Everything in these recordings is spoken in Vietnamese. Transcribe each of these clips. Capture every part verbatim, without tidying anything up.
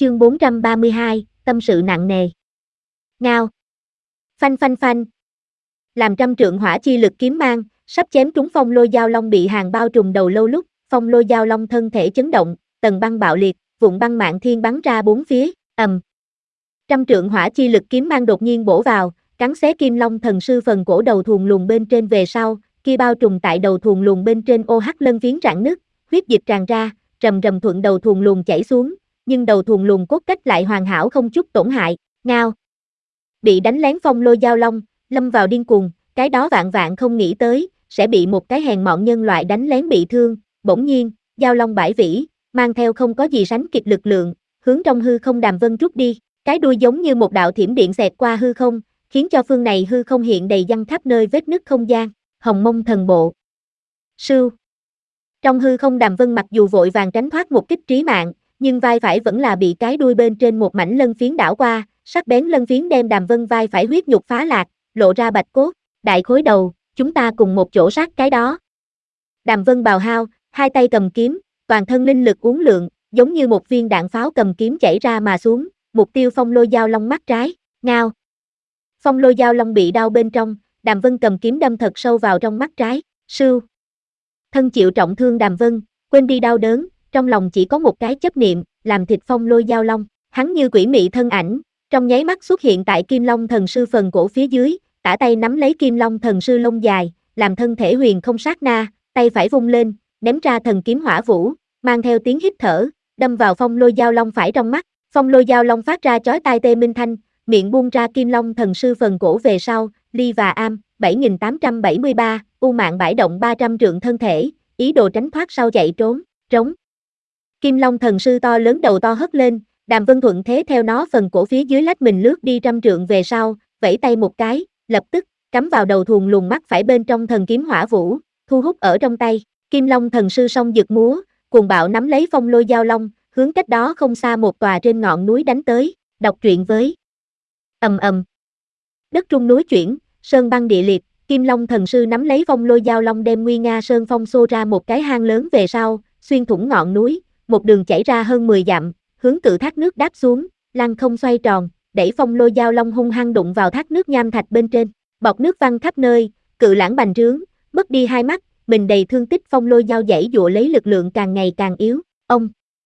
Chương bốn trăm ba mươi hai, tâm sự nặng nề. Ngao. Phanh phanh phanh. Làm trăm trượng hỏa chi lực kiếm mang, sắp chém trúng phong lôi giao long bị hàng bao trùm đầu lâu lúc, phong lôi giao long thân thể chấn động, tầng băng bạo liệt, vụn băng mạn thiên bắn ra bốn phía, ầm. Trăm trượng hỏa chi lực kiếm mang đột nhiên bổ vào, cắn xé kim long thần sư phần cổ đầu thuồng luồng bên trên về sau, kia bao trùm tại đầu thuồng luồng bên trên ô hắc lân phiến rạn nứt, huyết dịch tràn ra, rầm rầm thuận đầu thuồng luồng chảy xuống, nhưng đầu thuồng luồng cốt cách lại hoàn hảo không chút tổn hại. Ngao. Bị đánh lén phong lôi giao long, lâm vào điên cuồng, cái đó vạn vạn không nghĩ tới, sẽ bị một cái hèn mọn nhân loại đánh lén bị thương, bỗng nhiên, giao long bãi vĩ, mang theo không có gì sánh kịp lực lượng, hướng trong hư không Đàm Vân rút đi, cái đuôi giống như một đạo thiểm điện xẹt qua hư không, khiến cho phương này hư không hiện đầy văng khắp nơi vết nứt không gian. Hồng Mông Thần Bộ. Sưu. Trong hư không Đàm Vân mặc dù vội vàng tránh thoát một kích trí mạng, nhưng vai phải vẫn là bị cái đuôi bên trên một mảnh lân phiến đảo qua, sắc bén lân phiến đem Đàm Vân vai phải huyết nhục phá lạc, lộ ra bạch cốt, đại khối đầu, chúng ta cùng một chỗ sát cái đó. Đàm Vân bào hao, hai tay cầm kiếm, toàn thân linh lực uốn lượn, giống như một viên đạn pháo cầm kiếm chảy ra mà xuống, mục tiêu phong lôi giao long mắt trái. Ngao. Phong lôi giao long bị đau bên trong, Đàm Vân cầm kiếm đâm thật sâu vào trong mắt trái. Sưu. Thân chịu trọng thương Đàm Vân, quên đi đau đớn, trong lòng chỉ có một cái chấp niệm, làm thịt phong lôi giao long. Hắn như quỷ mị thân ảnh, trong nháy mắt xuất hiện tại Kim Long Thần Sư phần cổ phía dưới, tả tay nắm lấy Kim Long Thần Sư lông dài, làm thân thể huyền không sát na, tay phải vung lên, ném ra thần kiếm hỏa vũ, mang theo tiếng hít thở, đâm vào phong lôi giao long phải trong mắt. Phong lôi giao long phát ra chói tai tê minh thanh, miệng buông ra Kim Long Thần Sư phần cổ về sau, ly và am, bảy nghìn tám trăm bảy mươi ba, u mạng bãi động ba trăm trượng thân thể, ý đồ tránh thoát sau chạy trốn, trống. Kim Long Thần Sư to lớn đầu to hất lên, Đàm Vân thuận thế theo nó phần cổ phía dưới lách mình lướt đi trăm trượng về sau, vẫy tay một cái, lập tức, cắm vào đầu thuồng luồng mắt phải bên trong thần kiếm hỏa vũ, thu hút ở trong tay. Kim Long Thần Sư song giật múa, cuồng bạo nắm lấy phong lôi giao long, hướng cách đó không xa một tòa trên ngọn núi đánh tới. Đọc truyện với ầm ầm. Đất rung núi chuyển, sơn băng địa liệt, Kim Long Thần Sư nắm lấy phong lôi giao long đem nguy nga sơn phong xô ra một cái hang lớn về sau, xuyên thủng ngọn núi, một đường chảy ra hơn mười dặm, hướng cự thác nước đáp xuống, lăng không xoay tròn, đẩy phong lôi giao long hung hăng đụng vào thác nước nham thạch bên trên, bọt nước văng khắp nơi, cự lãng bành trướng, mất đi hai mắt, mình đầy thương tích phong lôi giao dãy dụa lấy lực lượng càng ngày càng yếu. Ông.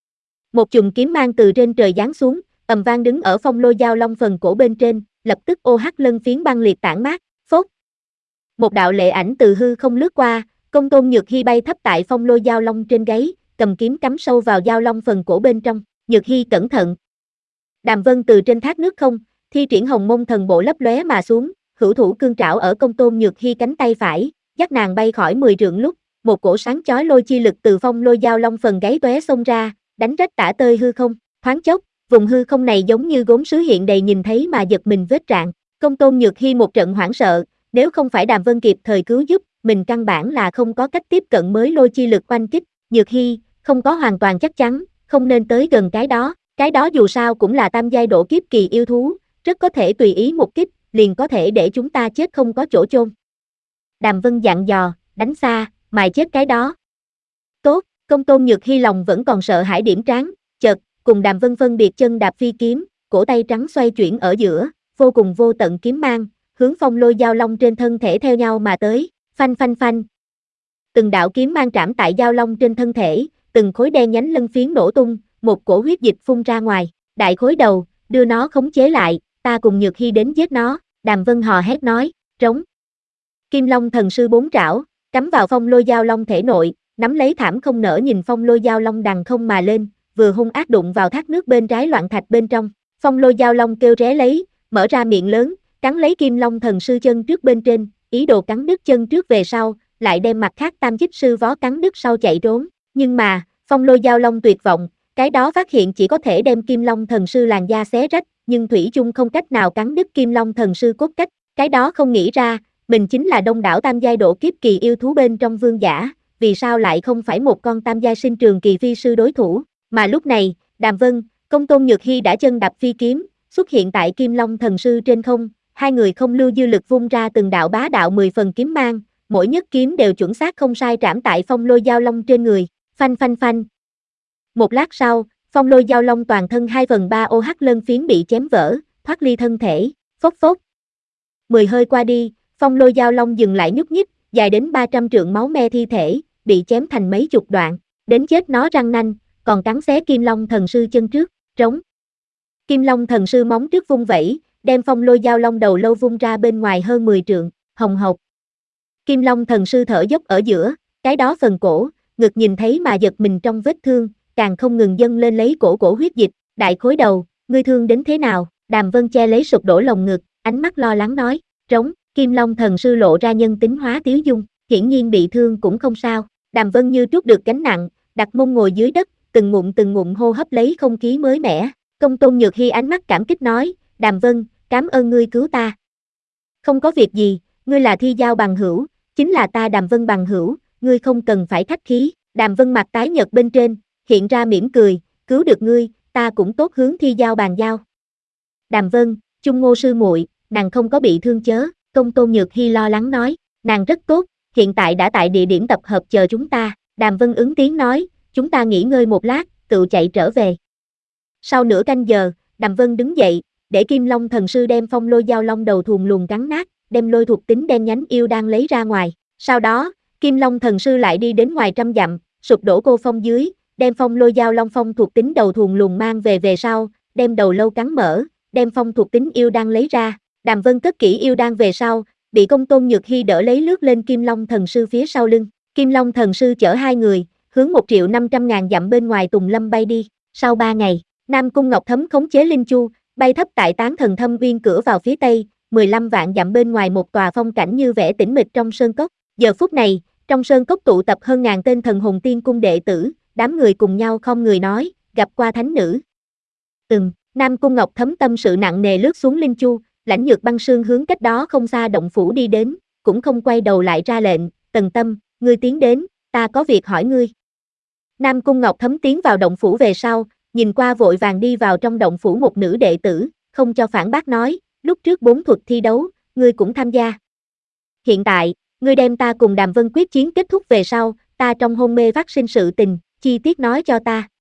Một chùm kiếm mang từ trên trời giáng xuống, ầm vang đứng ở phong lôi giao long phần cổ bên trên, lập tức ô hắc lân phiến băng liệt tản mát, phốt. Một đạo lệ ảnh từ hư không lướt qua, Công Tôn Nhược Hi bay thấp tại phong lôi giao long trên gáy, cầm kiếm cắm sâu vào giao long phần cổ bên trong. Nhược Hi cẩn thận. Đàm Vân từ trên thác nước không, thi triển Hồng Mông Thần Bộ lấp lóe mà xuống, hữu thủ cương trảo ở Công Tôn Nhược Hi cánh tay phải, dắt nàng bay khỏi mười trượng lúc, một cổ sáng chói lôi chi lực từ phong lôi giao long phần gáy tóe xông ra, đánh rách tả tơi hư không, thoáng chốc, vùng hư không này giống như gốm sứ hiện đầy nhìn thấy mà giật mình vết rạn. Công Tôn Nhược Hi một trận hoảng sợ, nếu không phải Đàm Vân kịp thời cứu giúp, mình căn bản là không có cách tiếp cận mới lôi chi lực oanh kích. Nhược Hi, không có hoàn toàn chắc chắn, không nên tới gần cái đó, cái đó dù sao cũng là tam giai độ kiếp kỳ yêu thú, rất có thể tùy ý một kích, liền có thể để chúng ta chết không có chỗ chôn. Đàm Vân dặn dò, đánh xa, mài chết cái đó. Tốt, Công Tôn Nhược Hi lòng vẫn còn sợ hãi điểm trán, chợt, cùng Đàm Vân phân biệt chân đạp phi kiếm, cổ tay trắng xoay chuyển ở giữa, vô cùng vô tận kiếm mang, hướng phong lôi giao long trên thân thể theo nhau mà tới, phanh phanh phanh. Từng đạo kiếm mang trảm tại giao long trên thân thể, từng khối đen nhánh lân phiến nổ tung, một cổ huyết dịch phun ra ngoài, đại khối đầu, đưa nó khống chế lại, ta cùng Nhược Hi đến giết nó. Đàm Vân hò hét nói, trống. Kim Long Thần Sư bốn trảo, cắm vào phong lôi giao long thể nội, nắm lấy thảm không nở nhìn phong lôi giao long đằng không mà lên, vừa hung ác đụng vào thác nước bên trái loạn thạch bên trong. Phong lôi giao long kêu ré lấy, mở ra miệng lớn, cắn lấy Kim Long Thần Sư chân trước bên trên, ý đồ cắn đứt chân trước về sau, lại đem mặt khác tam chích sư vó cắn đứt sau chạy trốn. Nhưng mà, phong lôi giao long tuyệt vọng, cái đó phát hiện chỉ có thể đem Kim Long Thần Sư làn da xé rách, nhưng thủy chung không cách nào cắn đứt Kim Long Thần Sư cốt cách, cái đó không nghĩ ra, mình chính là đông đảo tam giai độ kiếp kỳ yêu thú bên trong vương giả, vì sao lại không phải một con tam giai sinh trường kỳ phi sư đối thủ, mà lúc này, Đàm Vân, Công Tôn Nhược Hi đã chân đạp phi kiếm, xuất hiện tại Kim Long Thần Sư trên không, hai người không lưu dư lực vung ra từng đạo bá đạo mười phần kiếm mang, mỗi nhất kiếm đều chuẩn xác không sai trảm tại phong lôi giao long trên người, phanh phanh phanh. Một lát sau, Phong Lôi Giao Long toàn thân hai phần ba ô hát lân phiến bị chém vỡ, thoát ly thân thể, phốc phốc. Mười hơi qua đi, Phong Lôi Giao Long dừng lại nhúc nhích, dài đến ba trăm trượng máu me thi thể, bị chém thành mấy chục đoạn, đến chết nó răng nanh, còn cắn xé Kim Long Thần Sư chân trước, trống. Kim Long Thần Sư móng trước vung vẩy, đem Phong Lôi Giao Long đầu lâu vung ra bên ngoài hơn mười trượng, hồng hộc. Kim Long Thần Sư thở dốc ở giữa, cái đó phần cổ, ngực nhìn thấy mà giật mình trong vết thương, càng không ngừng dâng lên lấy cổ cổ huyết dịch, đại khối đầu, ngươi thương đến thế nào? Đàm Vân che lấy sụp đổ lồng ngực, ánh mắt lo lắng nói, trống. Kim Long Thần Sư lộ ra nhân tính hóa tiếu dung, hiển nhiên bị thương cũng không sao. Đàm Vân như trút được gánh nặng, đặt mông ngồi dưới đất, từng ngụm từng ngụm hô hấp lấy không khí mới mẻ. Công Tôn Nhược Hi ánh mắt cảm kích nói, Đàm Vân, cảm ơn ngươi cứu ta. Không có việc gì, ngươi là Thi Giao bằng hữu, chính là ta Đàm Vân bằng hữu, ngươi không cần phải khách khí. Đàm Vân mặt tái nhợt bên trên, hiện ra mỉm cười, cứu được ngươi, ta cũng tốt hướng Thi Giao bàn giao. Đàm Vân, Chung Ngô sư muội, nàng không có bị thương chớ, Công Tôn Nhược Hi lo lắng nói, nàng rất tốt, hiện tại đã tại địa điểm tập hợp chờ chúng ta. Đàm Vân ứng tiếng nói, chúng ta nghỉ ngơi một lát, tự chạy trở về. Sau nửa canh giờ, Đàm Vân đứng dậy, để Kim Long Thần Sư đem Phong Lôi Giao Long đầu thuồng luồng cắn nát, đem lôi thuộc tính đen nhánh yêu đang lấy ra ngoài. Sau đó, Kim Long Thần Sư lại đi đến ngoài trăm dặm, sụp đổ cô phong dưới, đem Phong Lôi Giao Long phong thuộc tính đầu thuồng luồng mang về về sau, đem đầu lâu cắn mở, đem phong thuộc tính yêu đang lấy ra. Đàm Vân cất kỹ yêu đang về sau, bị Công Tôn Nhược Hi đỡ lấy lướt lên Kim Long Thần Sư phía sau lưng. Kim Long Thần Sư chở hai người, hướng một triệu năm trăm ngàn dặm bên ngoài Tùng Lâm bay đi. Sau ba ngày, Nam Cung Ngọc Thấm khống chế Linh Chu, bay thấp tại Tán Thần Thâm Uyên cửa vào phía tây, mười lăm vạn dặm bên ngoài một tòa phong cảnh như vẽ tĩnh mịch trong sơn cốc. Giờ phút này, trong sơn cốc tụ tập hơn ngàn tên Thần Hồn Tiên Cung đệ tử, đám người cùng nhau không người nói, gặp qua thánh nữ. Ừm, Nam Cung Ngọc Thấm tâm sự nặng nề lướt xuống Linh Chu, Lãnh Nhược Băng Sương hướng cách đó không xa động phủ đi đến, cũng không quay đầu lại ra lệnh, Tần Tâm, ngươi tiến đến, ta có việc hỏi ngươi. Nam Cung Ngọc Thấm tiến vào động phủ về sau, nhìn qua vội vàng đi vào trong động phủ một nữ đệ tử, không cho phản bác nói, lúc trước bốn thuật thi đấu, ngươi cũng tham gia. Hiện tại, ngươi đem ta cùng Đàm Vân quyết chiến kết thúc về sau, ta trong hôn mê phát sinh sự tình, chi tiết nói cho ta.